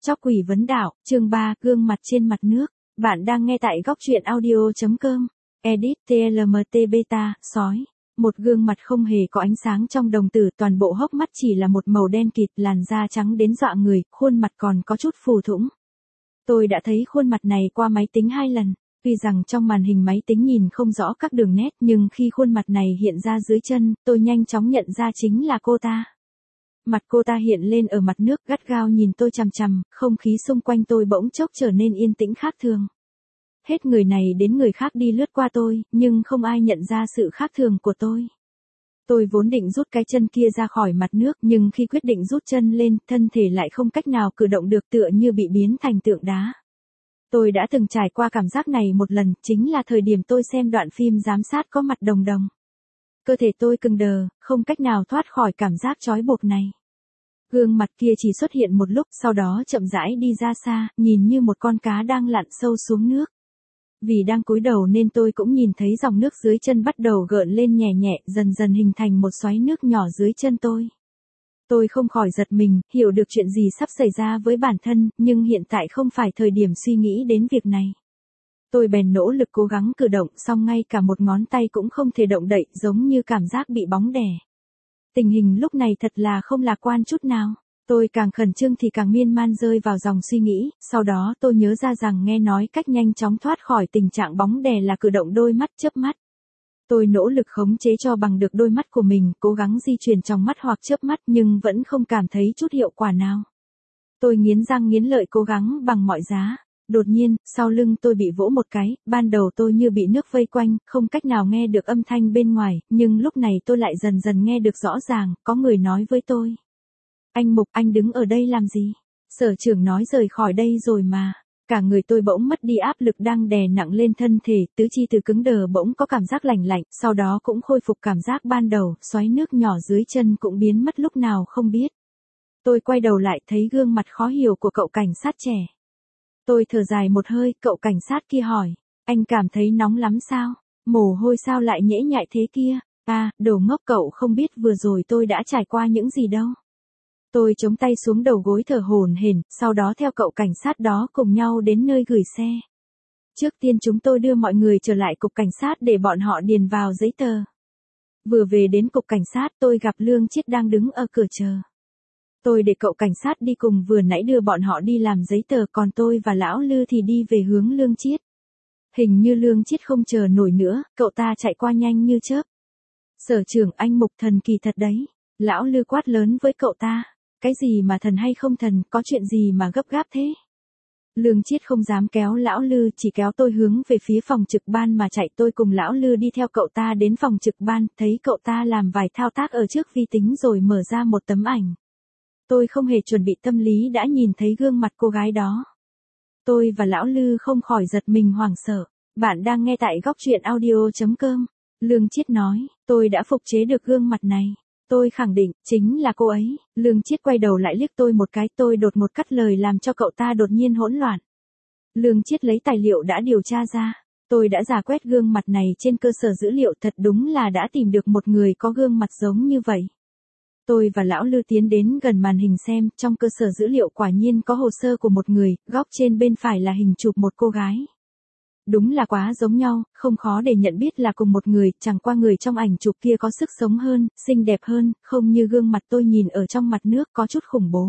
Chóc quỷ vấn đạo, chương 3, gương mặt trên mặt nước. Bạn đang nghe tại góc truyện audio.com. Edit TLMT Beta, sói. Một gương mặt không hề có ánh sáng trong đồng tử, toàn bộ hốc mắt chỉ là một màu đen kịt, làn da trắng đến dọa người, khuôn mặt còn có chút phù thủng. Tôi đã thấy khuôn mặt này qua máy tính 2 lần. Tuy rằng trong màn hình máy tính nhìn không rõ các đường nét, nhưng khi khuôn mặt này hiện ra dưới chân, tôi nhanh chóng nhận ra chính là cô ta. Mặt cô ta hiện lên ở mặt nước, gắt gao nhìn tôi chằm chằm, không khí xung quanh tôi bỗng chốc trở nên yên tĩnh khác thường. Hết người này đến người khác đi lướt qua tôi, nhưng không ai nhận ra sự khác thường của tôi. Tôi vốn định rút cái chân kia ra khỏi mặt nước, nhưng khi quyết định rút chân lên, thân thể lại không cách nào cử động được, tựa như bị biến thành tượng đá. Tôi đã từng trải qua cảm giác này một lần, chính là thời điểm tôi xem đoạn phim giám sát có mặt đồng đồng. Cơ thể tôi cứng đờ, không cách nào thoát khỏi cảm giác trói buộc này. Gương mặt kia chỉ xuất hiện một lúc, sau đó chậm rãi đi ra xa, nhìn như một con cá đang lặn sâu xuống nước. Vì đang cúi đầu nên tôi cũng nhìn thấy dòng nước dưới chân bắt đầu gợn lên nhẹ nhẹ, dần dần hình thành một xoáy nước nhỏ dưới chân tôi. Tôi không khỏi giật mình, hiểu được chuyện gì sắp xảy ra với bản thân, nhưng hiện tại không phải thời điểm suy nghĩ đến việc này. Tôi bèn nỗ lực cố gắng cử động, song ngay cả một ngón tay cũng không thể động đậy, giống như cảm giác bị bóng đè. Tình hình lúc này thật là không lạc quan chút nào. Tôi càng khẩn trương thì càng miên man rơi vào dòng suy nghĩ, sau đó tôi nhớ ra rằng nghe nói cách nhanh chóng thoát khỏi tình trạng bóng đè là cử động đôi mắt, chớp mắt. Tôi nỗ lực khống chế cho bằng được đôi mắt của mình, cố gắng di chuyển trong mắt hoặc chớp mắt nhưng vẫn không cảm thấy chút hiệu quả nào. Tôi nghiến răng nghiến lợi cố gắng bằng mọi giá. Đột nhiên, sau lưng tôi bị vỗ một cái, ban đầu tôi như bị nước vây quanh, không cách nào nghe được âm thanh bên ngoài, nhưng lúc này tôi lại dần dần nghe được rõ ràng, có người nói với tôi. Anh Mục, anh đứng ở đây làm gì? Sở trưởng nói rời khỏi đây rồi mà. Cả người tôi bỗng mất đi áp lực đang đè nặng lên thân thể, tứ chi từ cứng đờ bỗng có cảm giác lạnh lạnh, sau đó cũng khôi phục cảm giác ban đầu, xoáy nước nhỏ dưới chân cũng biến mất lúc nào không biết. Tôi quay đầu lại thấy gương mặt khó hiểu của cậu cảnh sát trẻ. Tôi thở dài một hơi, cậu cảnh sát kia hỏi, anh cảm thấy nóng lắm sao? Mồ hôi sao lại nhễ nhại thế kia? À, đồ ngốc, cậu không biết vừa rồi tôi đã trải qua những gì đâu. Tôi chống tay xuống đầu gối thở hổn hển, sau đó theo cậu cảnh sát đó cùng nhau đến nơi gửi xe. Trước tiên chúng tôi đưa mọi người trở lại cục cảnh sát để bọn họ điền vào giấy tờ. Vừa về đến cục cảnh sát tôi gặp Lương Chiết đang đứng ở cửa chờ. Tôi để cậu cảnh sát đi cùng, vừa nãy đưa bọn họ đi làm giấy tờ, còn tôi và lão Lư thì đi về hướng Lương Chiết. Hình như Lương Chiết không chờ nổi nữa, cậu ta chạy qua nhanh như chớp. Sở trưởng, anh Mục thần kỳ thật đấy. Lão Lư quát lớn với cậu ta. Cái gì mà thần hay không thần, có chuyện gì mà gấp gáp thế? Lương Chiết không dám kéo lão Lư, chỉ kéo tôi hướng về phía phòng trực ban mà chạy. Tôi cùng lão Lư đi theo cậu ta đến phòng trực ban, thấy cậu ta làm vài thao tác ở trước vi tính rồi mở ra một tấm ảnh. Tôi không hề chuẩn bị tâm lý đã nhìn thấy gương mặt cô gái đó. Tôi và lão Lư không khỏi giật mình hoảng sợ. Bạn đang nghe tại góc truyện audio.com. Lương Chiết nói, tôi đã phục chế được gương mặt này. Tôi khẳng định, chính là cô ấy. Lương Chiết quay đầu lại liếc tôi một cái, tôi đột ngột cắt lời làm cho cậu ta đột nhiên hỗn loạn. Lương Chiết lấy tài liệu đã điều tra ra. Tôi đã rà quét gương mặt này trên cơ sở dữ liệu, thật đúng là đã tìm được một người có gương mặt giống như vậy. Tôi và lão Lư tiến đến gần màn hình xem, trong cơ sở dữ liệu quả nhiên có hồ sơ của một người, góc trên bên phải là hình chụp một cô gái. Đúng là quá giống nhau, không khó để nhận biết là cùng một người, chẳng qua người trong ảnh chụp kia có sức sống hơn, xinh đẹp hơn, không như gương mặt tôi nhìn ở trong mặt nước có chút khủng bố.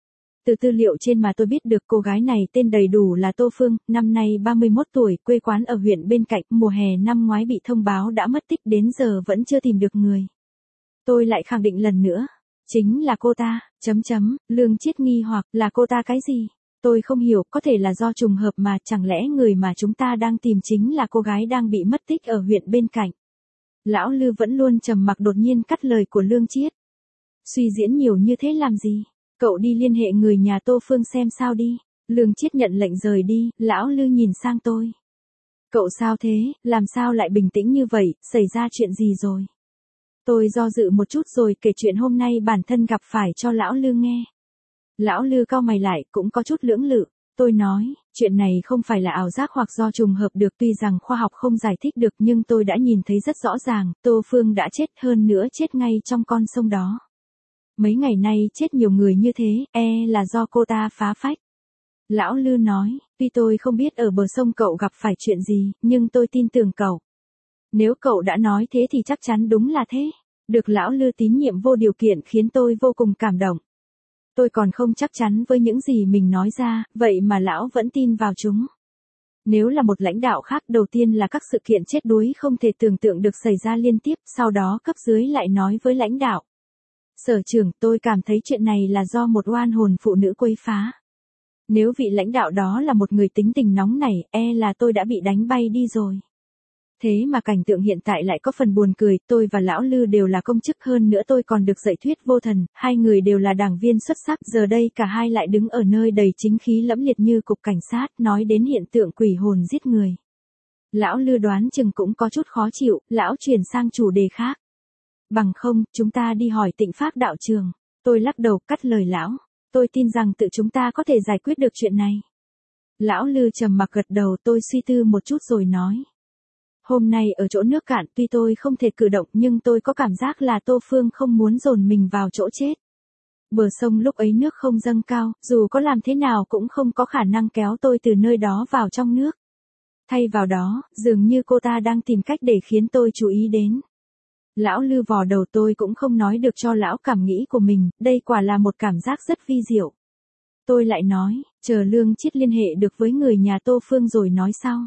Từ tư liệu trên mà tôi biết được cô gái này tên đầy đủ là Tô Phương, năm nay 31 tuổi, quê quán ở huyện bên cạnh, mùa hè năm ngoái bị thông báo đã mất tích, đến giờ vẫn chưa tìm được người. Tôi lại khẳng định lần nữa, chính là cô ta, Lương Chiết nghi hoặc là cô ta cái gì? Tôi không hiểu, có thể là do trùng hợp mà, chẳng lẽ người mà chúng ta đang tìm chính là cô gái đang bị mất tích ở huyện bên cạnh. Lão Lư vẫn luôn trầm mặc đột nhiên cắt lời của Lương Chiết. Suy diễn nhiều như thế làm gì? Cậu đi liên hệ người nhà Tô Phương xem sao đi. Lương Chiết nhận lệnh rời đi, lão Lư nhìn sang tôi. Cậu sao thế, làm sao lại bình tĩnh như vậy, xảy ra chuyện gì rồi? Tôi do dự một chút rồi kể chuyện hôm nay bản thân gặp phải cho lão Lư nghe. Lão Lư cau mày lại, cũng có chút lưỡng lự. Tôi nói, chuyện này không phải là ảo giác hoặc do trùng hợp được, tuy rằng khoa học không giải thích được nhưng tôi đã nhìn thấy rất rõ ràng, Tô Phương đã chết, hơn nữa chết ngay trong con sông đó. Mấy ngày nay chết nhiều người như thế, là do cô ta phá phách. Lão Lư nói, tuy tôi không biết ở bờ sông cậu gặp phải chuyện gì, nhưng tôi tin tưởng cậu. Nếu cậu đã nói thế thì chắc chắn đúng là thế. Được Lão Lư tín nhiệm vô điều kiện khiến tôi vô cùng cảm động. Tôi còn không chắc chắn với những gì mình nói ra, vậy mà Lão vẫn tin vào chúng. Nếu là một lãnh đạo khác, đầu tiên là các sự kiện chết đuối không thể tưởng tượng được xảy ra liên tiếp, sau đó cấp dưới lại nói với lãnh đạo. Sở trưởng, tôi cảm thấy chuyện này là do một oan hồn phụ nữ quấy phá. Nếu vị lãnh đạo đó là một người tính tình nóng nảy, là tôi đã bị đánh bay đi rồi. Thế mà cảnh tượng hiện tại lại có phần buồn cười, tôi và Lão Lư đều là công chức, hơn nữa tôi còn được dạy thuyết vô thần, hai người đều là đảng viên xuất sắc, giờ đây cả hai lại đứng ở nơi đầy chính khí lẫm liệt như cục cảnh sát, nói đến hiện tượng quỷ hồn giết người. Lão Lư đoán chừng cũng có chút khó chịu, lão chuyển sang chủ đề khác. Bằng không, chúng ta đi hỏi Tịnh Pháp đạo trường. Tôi lắc đầu cắt lời lão. Tôi tin rằng tự chúng ta có thể giải quyết được chuyện này. Lão Lư trầm mặc gật đầu, tôi suy tư một chút rồi nói. Hôm nay ở chỗ nước cạn, tuy tôi không thể cử động nhưng tôi có cảm giác là Tô Phương không muốn dồn mình vào chỗ chết. Bờ sông lúc ấy nước không dâng cao, dù có làm thế nào cũng không có khả năng kéo tôi từ nơi đó vào trong nước. Thay vào đó, dường như cô ta đang tìm cách để khiến tôi chú ý đến. Lão Lư vò đầu, tôi cũng không nói được cho lão cảm nghĩ của mình, đây quả là một cảm giác rất vi diệu. Tôi lại nói, chờ Lương Chiết liên hệ được với người nhà Tô Phương rồi nói sau.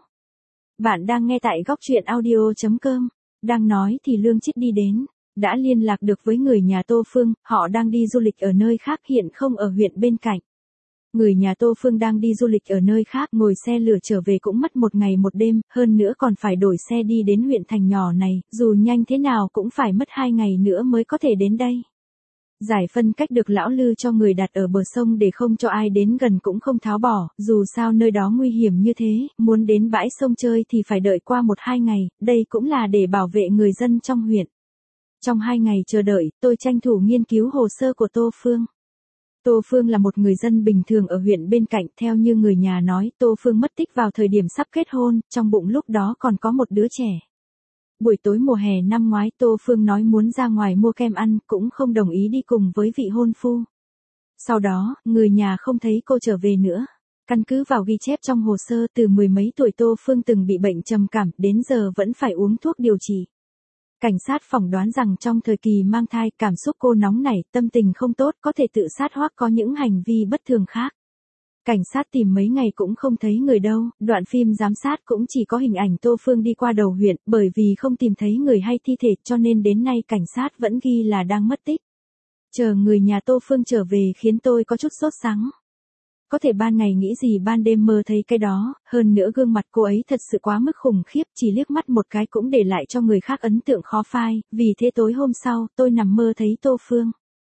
Bạn đang nghe tại góc truyện audio.com. Đang nói thì Lương Chiết đi đến, đã liên lạc được với người nhà Tô Phương, họ đang đi du lịch ở nơi khác, hiện không ở huyện bên cạnh. Người nhà Tô Phương đang đi du lịch ở nơi khác, ngồi xe lửa trở về cũng mất 1 ngày 1 đêm, hơn nữa còn phải đổi xe đi đến huyện thành nhỏ này, dù nhanh thế nào cũng phải mất 2 ngày nữa mới có thể đến đây. Giải phân cách được Lão Lư cho người đặt ở bờ sông để không cho ai đến gần cũng không tháo bỏ, dù sao nơi đó nguy hiểm như thế, muốn đến bãi sông chơi thì phải đợi qua 1-2 ngày, đây cũng là để bảo vệ người dân trong huyện. Trong 2 ngày chờ đợi, tôi tranh thủ nghiên cứu hồ sơ của Tô Phương. Tô Phương là một người dân bình thường ở huyện bên cạnh, theo như người nhà nói, Tô Phương mất tích vào thời điểm sắp kết hôn, trong bụng lúc đó còn có một đứa trẻ. Buổi tối mùa hè năm ngoái, Tô Phương nói muốn ra ngoài mua kem ăn, cũng không đồng ý đi cùng với vị hôn phu. Sau đó, người nhà không thấy cô trở về nữa. Căn cứ vào ghi chép trong hồ sơ, từ 10 mấy tuổi Tô Phương từng bị bệnh trầm cảm, đến giờ vẫn phải uống thuốc điều trị. Cảnh sát phỏng đoán rằng trong thời kỳ mang thai, cảm xúc cô nóng nảy, tâm tình không tốt, có thể tự sát hoặc có những hành vi bất thường khác. Cảnh sát tìm mấy ngày cũng không thấy người đâu, đoạn phim giám sát cũng chỉ có hình ảnh Tô Phương đi qua đầu huyện, bởi vì không tìm thấy người hay thi thể cho nên đến nay cảnh sát vẫn ghi là đang mất tích. Chờ người nhà Tô Phương trở về khiến tôi có chút sốt sắng. Có thể ban ngày nghĩ gì ban đêm mơ thấy cái đó, hơn nữa gương mặt cô ấy thật sự quá mức khủng khiếp, chỉ liếc mắt một cái cũng để lại cho người khác ấn tượng khó phai, vì thế tối hôm sau, tôi nằm mơ thấy Tô Phương.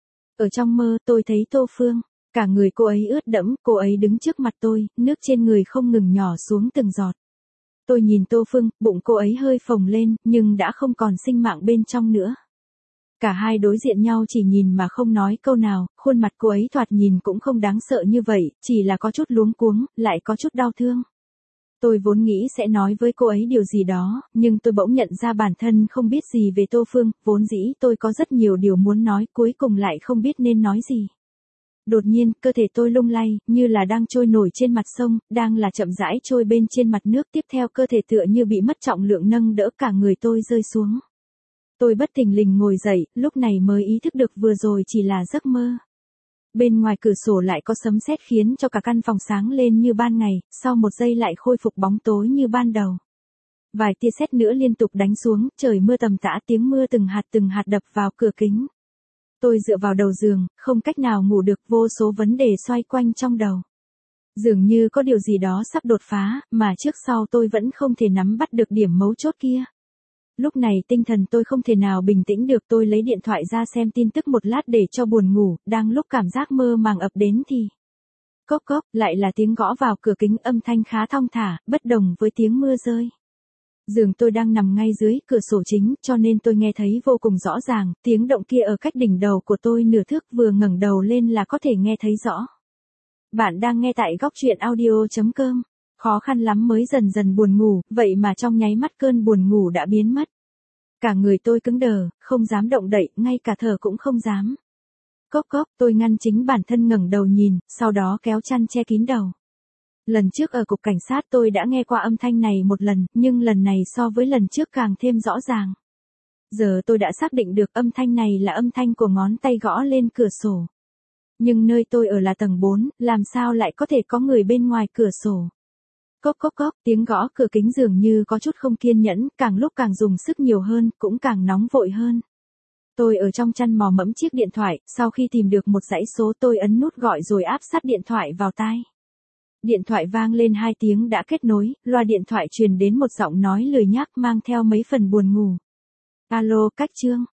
Ở trong mơ, tôi thấy Tô Phương, cả người cô ấy ướt đẫm, cô ấy đứng trước mặt tôi, nước trên người không ngừng nhỏ xuống từng giọt. Tôi nhìn Tô Phương, bụng cô ấy hơi phồng lên, nhưng đã không còn sinh mạng bên trong nữa. Cả hai đối diện nhau chỉ nhìn mà không nói câu nào, khuôn mặt cô ấy thoạt nhìn cũng không đáng sợ như vậy, chỉ là có chút luống cuống, lại có chút đau thương. Tôi vốn nghĩ sẽ nói với cô ấy điều gì đó, nhưng tôi bỗng nhận ra bản thân không biết gì về Tô Phương, vốn dĩ tôi có rất nhiều điều muốn nói, cuối cùng lại không biết nên nói gì. Đột nhiên, cơ thể tôi lung lay, như là đang trôi nổi trên mặt sông, đang là chậm rãi trôi bên trên mặt nước, tiếp theo cơ thể tựa như bị mất trọng lượng nâng đỡ, cả người tôi rơi xuống. Tôi bất thình lình ngồi dậy, lúc này mới ý thức được vừa rồi chỉ là giấc mơ. Bên ngoài cửa sổ lại có sấm sét khiến cho cả căn phòng sáng lên như ban ngày, sau một giây lại khôi phục bóng tối như ban đầu. Vài tia sét nữa liên tục đánh xuống, trời mưa tầm tã, tiếng mưa từng hạt đập vào cửa kính. Tôi dựa vào đầu giường, không cách nào ngủ được, vô số vấn đề xoay quanh trong đầu. Dường như có điều gì đó sắp đột phá, mà trước sau tôi vẫn không thể nắm bắt được điểm mấu chốt kia. Lúc này tinh thần tôi không thể nào bình tĩnh được, tôi lấy điện thoại ra xem tin tức một lát để cho buồn ngủ, đang lúc cảm giác mơ màng ập đến thì... Cốc cốc, lại là tiếng gõ vào cửa kính, âm thanh khá thong thả, bất đồng với tiếng mưa rơi. Giường tôi đang nằm ngay dưới cửa sổ chính, cho nên tôi nghe thấy vô cùng rõ ràng, tiếng động kia ở cách đỉnh đầu của tôi nửa thước, vừa ngẩng đầu lên là có thể nghe thấy rõ. Bạn đang nghe tại góc truyện audio.com. Khó khăn lắm mới dần dần buồn ngủ, vậy mà trong nháy mắt cơn buồn ngủ đã biến mất. Cả người tôi cứng đờ, không dám động đậy, ngay cả thở cũng không dám. Cốc cốc, tôi ngăn chính bản thân ngẩng đầu nhìn, sau đó kéo chăn che kín đầu. Lần trước ở cục cảnh sát tôi đã nghe qua âm thanh này một lần, nhưng lần này so với lần trước càng thêm rõ ràng. Giờ tôi đã xác định được âm thanh này là âm thanh của ngón tay gõ lên cửa sổ. Nhưng nơi tôi ở là tầng 4, làm sao lại có thể có người bên ngoài cửa sổ? Cốc cốc cốc, tiếng gõ cửa kính dường như có chút không kiên nhẫn, càng lúc càng dùng sức nhiều hơn, cũng càng nóng vội hơn. Tôi ở trong chăn mò mẫm chiếc điện thoại, sau khi tìm được một dãy số tôi ấn nút gọi rồi áp sát điện thoại vào tai. Điện thoại vang lên 2 tiếng đã kết nối, loa điện thoại truyền đến một giọng nói lười nhác mang theo mấy phần buồn ngủ. Alo, Cách Trương,